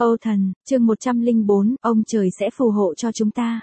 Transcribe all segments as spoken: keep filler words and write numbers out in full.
Âu Thần, chương một trăm lẻ bốn, ông trời sẽ phù hộ cho chúng ta.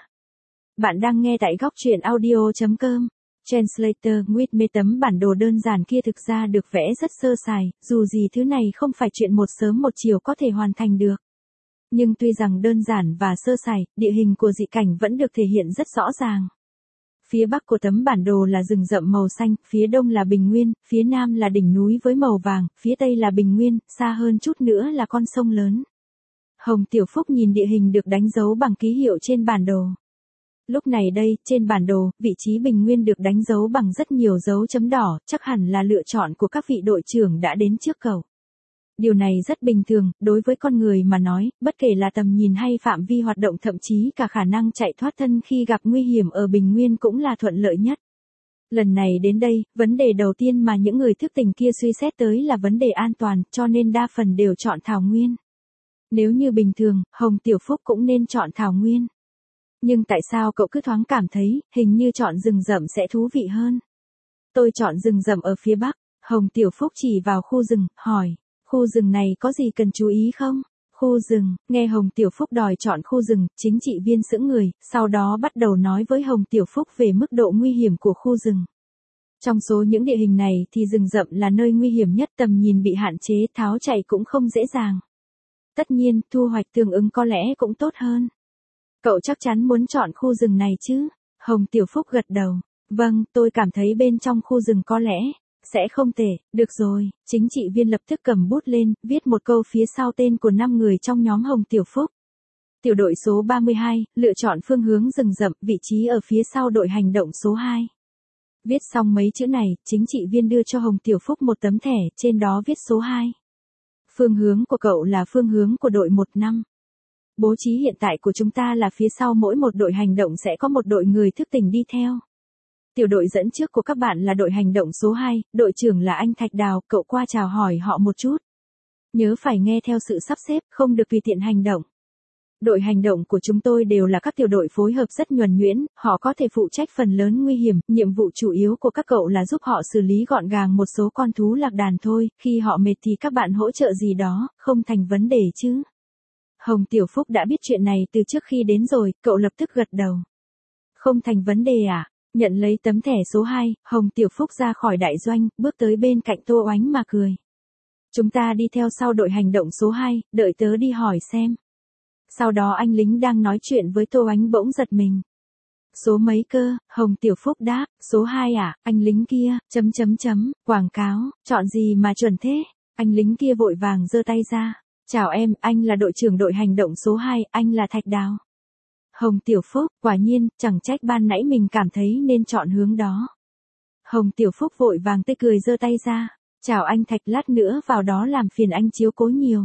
Bạn đang nghe tại góc truyện audio chấm com. Translator with me. Tấm bản đồ đơn giản kia thực ra được vẽ rất sơ sài, dù gì thứ này không phải chuyện một sớm một chiều có thể hoàn thành được. Nhưng tuy rằng đơn giản và sơ sài, địa hình của dị cảnh vẫn được thể hiện rất rõ ràng. Phía bắc của tấm bản đồ là rừng rậm màu xanh, phía đông là bình nguyên, phía nam là đỉnh núi với màu vàng, phía tây là bình nguyên, xa hơn chút nữa là con sông lớn. Hồng Tiểu Phúc nhìn địa hình được đánh dấu bằng ký hiệu trên bản đồ. Lúc này đây, trên bản đồ, vị trí bình nguyên được đánh dấu bằng rất nhiều dấu chấm đỏ, chắc hẳn là lựa chọn của các vị đội trưởng đã đến trước cậu. Điều này rất bình thường, đối với con người mà nói, bất kể là tầm nhìn hay phạm vi hoạt động thậm chí cả khả năng chạy thoát thân khi gặp nguy hiểm ở bình nguyên cũng là thuận lợi nhất. Lần này đến đây, vấn đề đầu tiên mà những người thức tỉnh kia suy xét tới là vấn đề an toàn, cho nên đa phần đều chọn thảo nguyên. Nếu như bình thường, Hồng Tiểu Phúc cũng nên chọn thảo nguyên. Nhưng tại sao cậu cứ thoáng cảm thấy, hình như chọn rừng rậm sẽ thú vị hơn? Tôi chọn rừng rậm ở phía bắc. Hồng Tiểu Phúc chỉ vào khu rừng, hỏi, khu rừng này có gì cần chú ý không? Khu rừng, nghe Hồng Tiểu Phúc đòi chọn khu rừng, chính trị viên sững người, sau đó bắt đầu nói với Hồng Tiểu Phúc về mức độ nguy hiểm của khu rừng. Trong số những địa hình này thì rừng rậm là nơi nguy hiểm nhất, tầm nhìn bị hạn chế, tháo chạy cũng không dễ dàng. Tất nhiên, thu hoạch tương ứng có lẽ cũng tốt hơn. Cậu chắc chắn muốn chọn khu rừng này chứ? Hồng Tiểu Phúc gật đầu. Vâng, tôi cảm thấy bên trong khu rừng có lẽ sẽ không tệ. Được rồi, chính trị viên lập tức cầm bút lên, viết một câu phía sau tên của năm người trong nhóm Hồng Tiểu Phúc. Tiểu đội số ba mươi hai, lựa chọn phương hướng rừng rậm, vị trí ở phía sau đội hành động số hai. Viết xong mấy chữ này, chính trị viên đưa cho Hồng Tiểu Phúc một tấm thẻ, trên đó viết số hai. Phương hướng của cậu là phương hướng của đội một năm. Bố trí hiện tại của chúng ta là phía sau mỗi một đội hành động sẽ có một đội người thức tỉnh đi theo. Tiểu đội dẫn trước của các bạn là đội hành động số hai, đội trưởng là anh Thạch Đào, cậu qua chào hỏi họ một chút. Nhớ phải nghe theo sự sắp xếp, không được tùy tiện hành động. Đội hành động của chúng tôi đều là các tiểu đội phối hợp rất nhuần nhuyễn, họ có thể phụ trách phần lớn nguy hiểm, nhiệm vụ chủ yếu của các cậu là giúp họ xử lý gọn gàng một số con thú lạc đàn thôi, khi họ mệt thì các bạn hỗ trợ gì đó, không thành vấn đề chứ. Hồng Tiểu Phúc đã biết chuyện này từ trước khi đến rồi, cậu lập tức gật đầu. Không thành vấn đề à? Nhận lấy tấm thẻ số hai, Hồng Tiểu Phúc ra khỏi đại doanh, bước tới bên cạnh Tô Oánh mà cười. Chúng ta đi theo sau đội hành động số hai, đợi tớ đi hỏi xem. Sau đó anh lính đang nói chuyện với Tô Oánh bỗng giật mình. Số mấy cơ? Hồng Tiểu Phúc đáp, số hai à, anh lính kia, chấm chấm chấm, quảng cáo, chọn gì mà chuẩn thế? Anh lính kia vội vàng giơ tay ra. Chào em, anh là đội trưởng đội hành động số hai, anh là Thạch Đào. Hồng Tiểu Phúc, quả nhiên, chẳng trách ban nãy mình cảm thấy nên chọn hướng đó. Hồng Tiểu Phúc vội vàng tươi cười giơ tay ra. Chào anh Thạch, lát nữa vào đó làm phiền anh chiếu cố nhiều.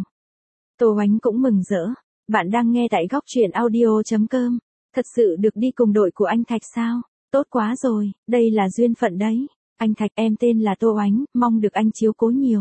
Tô Oánh cũng mừng rỡ. Bạn đang nghe tại góc truyện audio chấm com. Thật sự được đi cùng đội của anh Thạch sao? Tốt quá rồi, đây là duyên phận đấy. Anh Thạch, em tên là Tô Oánh, mong được anh chiếu cố nhiều.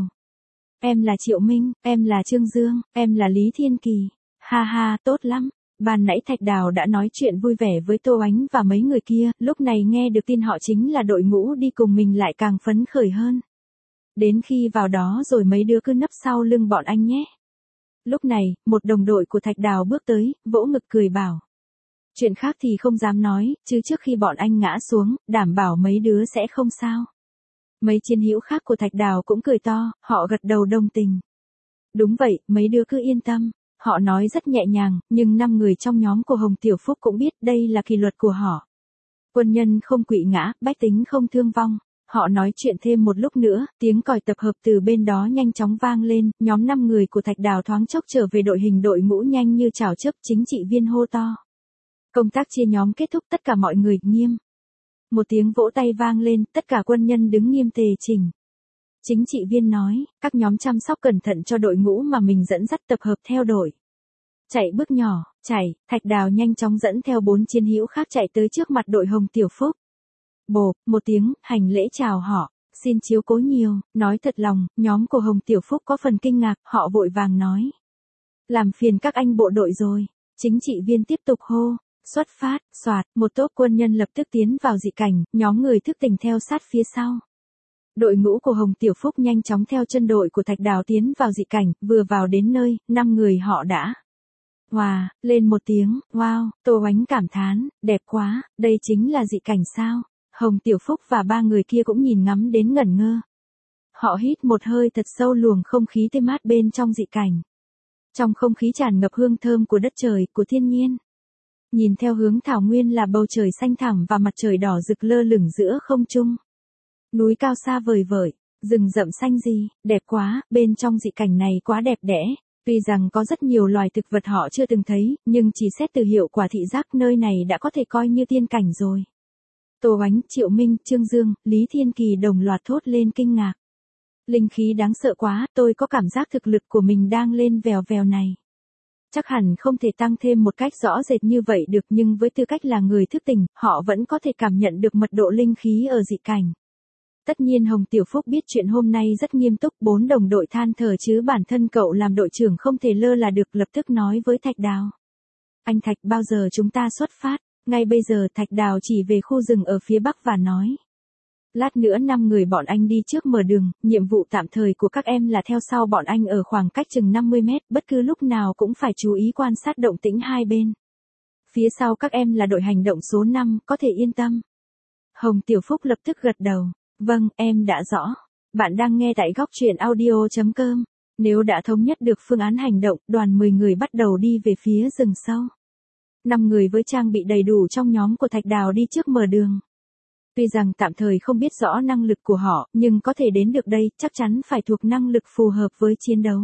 Em là Triệu Minh, em là Trương Dương, em là Lý Thiên Kỳ. Ha ha, tốt lắm. Ban nãy Thạch Đào đã nói chuyện vui vẻ với Tô Oánh và mấy người kia, lúc này nghe được tin họ chính là đội ngũ đi cùng mình lại càng phấn khởi hơn. Đến khi vào đó rồi mấy đứa cứ nấp sau lưng bọn anh nhé. Lúc này, một đồng đội của Thạch Đào bước tới, vỗ ngực cười bảo. Chuyện khác thì không dám nói, chứ trước khi bọn anh ngã xuống, đảm bảo mấy đứa sẽ không sao. Mấy chiến hữu khác của Thạch Đào cũng cười to, họ gật đầu đồng tình. Đúng vậy, mấy đứa cứ yên tâm. Họ nói rất nhẹ nhàng, nhưng năm người trong nhóm của Hồng Tiểu Phúc cũng biết đây là kỷ luật của họ. Quân nhân không quỵ ngã, bách tính không thương vong. Họ nói chuyện thêm một lúc nữa, tiếng còi tập hợp từ bên đó nhanh chóng vang lên, nhóm năm người của Thạch Đào thoáng chốc trở về đội hình đội ngũ nhanh như chảo chớp, chính trị viên hô to. Công tác chia nhóm kết thúc, tất cả mọi người nghiêm. Một tiếng vỗ tay vang lên, tất cả quân nhân đứng nghiêm tề chỉnh. Chính trị viên nói, các nhóm chăm sóc cẩn thận cho đội ngũ mà mình dẫn dắt tập hợp theo đội. Chạy bước nhỏ, chạy, Thạch Đào nhanh chóng dẫn theo bốn chiến hữu khác chạy tới trước mặt đội Hồng Tiểu Phúc. Bộp, một tiếng, hành lễ chào họ, xin chiếu cố nhiều, nói thật lòng, nhóm của Hồng Tiểu Phúc có phần kinh ngạc, họ vội vàng nói. Làm phiền các anh bộ đội rồi, chính trị viên tiếp tục hô. Xuất phát, soạt, một tốp quân nhân lập tức tiến vào dị cảnh, nhóm người thức tỉnh theo sát phía sau. Đội ngũ của Hồng Tiểu Phúc nhanh chóng theo chân đội của Thạch Đào tiến vào dị cảnh, vừa vào đến nơi, năm người họ đã Wow, lên một tiếng, wow, Tô Oánh cảm thán, đẹp quá, đây chính là dị cảnh sao? Hồng Tiểu Phúc và ba người kia cũng nhìn ngắm đến ngẩn ngơ. Họ hít một hơi thật sâu luồng không khí tươi mát bên trong dị cảnh. Trong không khí tràn ngập hương thơm của đất trời, của thiên nhiên. Nhìn theo hướng thảo nguyên là bầu trời xanh thẳm và mặt trời đỏ rực lơ lửng giữa không trung. Núi cao xa vời vợi, rừng rậm xanh gì, đẹp quá, bên trong dị cảnh này quá đẹp đẽ. Tuy rằng có rất nhiều loài thực vật họ chưa từng thấy, nhưng chỉ xét từ hiệu quả thị giác nơi này đã có thể coi như tiên cảnh rồi. Tô Oánh, Triệu Minh, Trương Dương, Lý Thiên Kỳ đồng loạt thốt lên kinh ngạc. Linh khí đáng sợ quá, tôi có cảm giác thực lực của mình đang lên vèo vèo này. Chắc hẳn không thể tăng thêm một cách rõ rệt như vậy được, nhưng với tư cách là người thức tỉnh, họ vẫn có thể cảm nhận được mật độ linh khí ở dị cảnh. Tất nhiên Hồng Tiểu Phúc biết chuyện hôm nay rất nghiêm túc, bốn đồng đội than thở chứ bản thân cậu làm đội trưởng không thể lơ là được, lập tức nói với Thạch Đào. Anh Thạch, bao giờ chúng ta xuất phát? Ngay bây giờ. Thạch Đào chỉ về khu rừng ở phía bắc và nói. Lát nữa năm người bọn anh đi trước mở đường, nhiệm vụ tạm thời của các em là theo sau bọn anh ở khoảng cách chừng năm mươi mét, bất cứ lúc nào cũng phải chú ý quan sát động tĩnh hai bên. Phía sau các em là đội hành động số năm, có thể yên tâm. Hồng Tiểu Phúc lập tức gật đầu. Vâng, em đã rõ. Bạn đang nghe tại góc truyện audio chấm com. Nếu đã thống nhất được phương án hành động, đoàn mười người bắt đầu đi về phía rừng sâu. năm người với trang bị đầy đủ trong nhóm của Thạch Đào đi trước mở đường. Tuy rằng tạm thời không biết rõ năng lực của họ, nhưng có thể đến được đây, chắc chắn phải thuộc năng lực phù hợp với chiến đấu.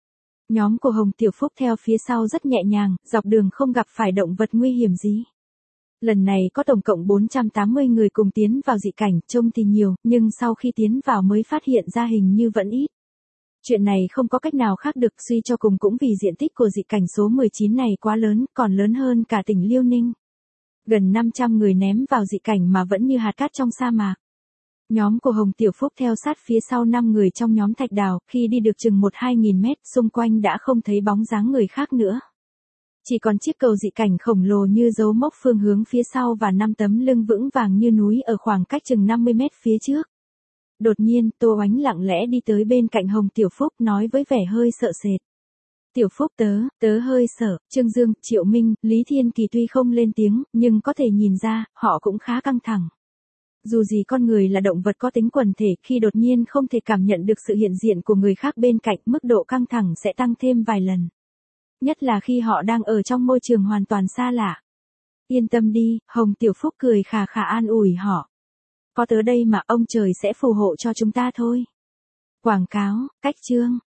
Nhóm của Hồng Tiểu Phúc theo phía sau rất nhẹ nhàng, dọc đường không gặp phải động vật nguy hiểm gì. Lần này có tổng cộng bốn trăm tám mươi người cùng tiến vào dị cảnh, trông thì nhiều, nhưng sau khi tiến vào mới phát hiện ra hình như vẫn ít. Chuyện này không có cách nào khác được, suy cho cùng cũng vì diện tích của dị cảnh số mười chín này quá lớn, còn lớn hơn cả tỉnh Liêu Ninh. Gần năm trăm người ném vào dị cảnh mà vẫn như hạt cát trong sa mạc. Nhóm của Hồng Tiểu Phúc theo sát phía sau năm người trong nhóm Thạch Đào, khi đi được chừng một hai nghìn mét, xung quanh đã không thấy bóng dáng người khác nữa. Chỉ còn chiếc cầu dị cảnh khổng lồ như dấu mốc phương hướng phía sau và năm tấm lưng vững vàng như núi ở khoảng cách chừng năm mươi mét phía trước. Đột nhiên, Tô Oánh lặng lẽ đi tới bên cạnh Hồng Tiểu Phúc, nói với vẻ hơi sợ sệt. Tiểu Phúc tớ, tớ hơi sợ. Trương Dương, Triệu Minh, Lý Thiên Kỳ tuy không lên tiếng, nhưng có thể nhìn ra, họ cũng khá căng thẳng. Dù gì con người là động vật có tính quần thể, khi đột nhiên không thể cảm nhận được sự hiện diện của người khác bên cạnh, mức độ căng thẳng sẽ tăng thêm vài lần. Nhất là khi họ đang ở trong môi trường hoàn toàn xa lạ. Yên tâm đi, Hồng Tiểu Phúc cười khà khà an ủi họ. Có tớ đây mà, ông trời sẽ phù hộ cho chúng ta thôi. Quảng cáo, cách chương.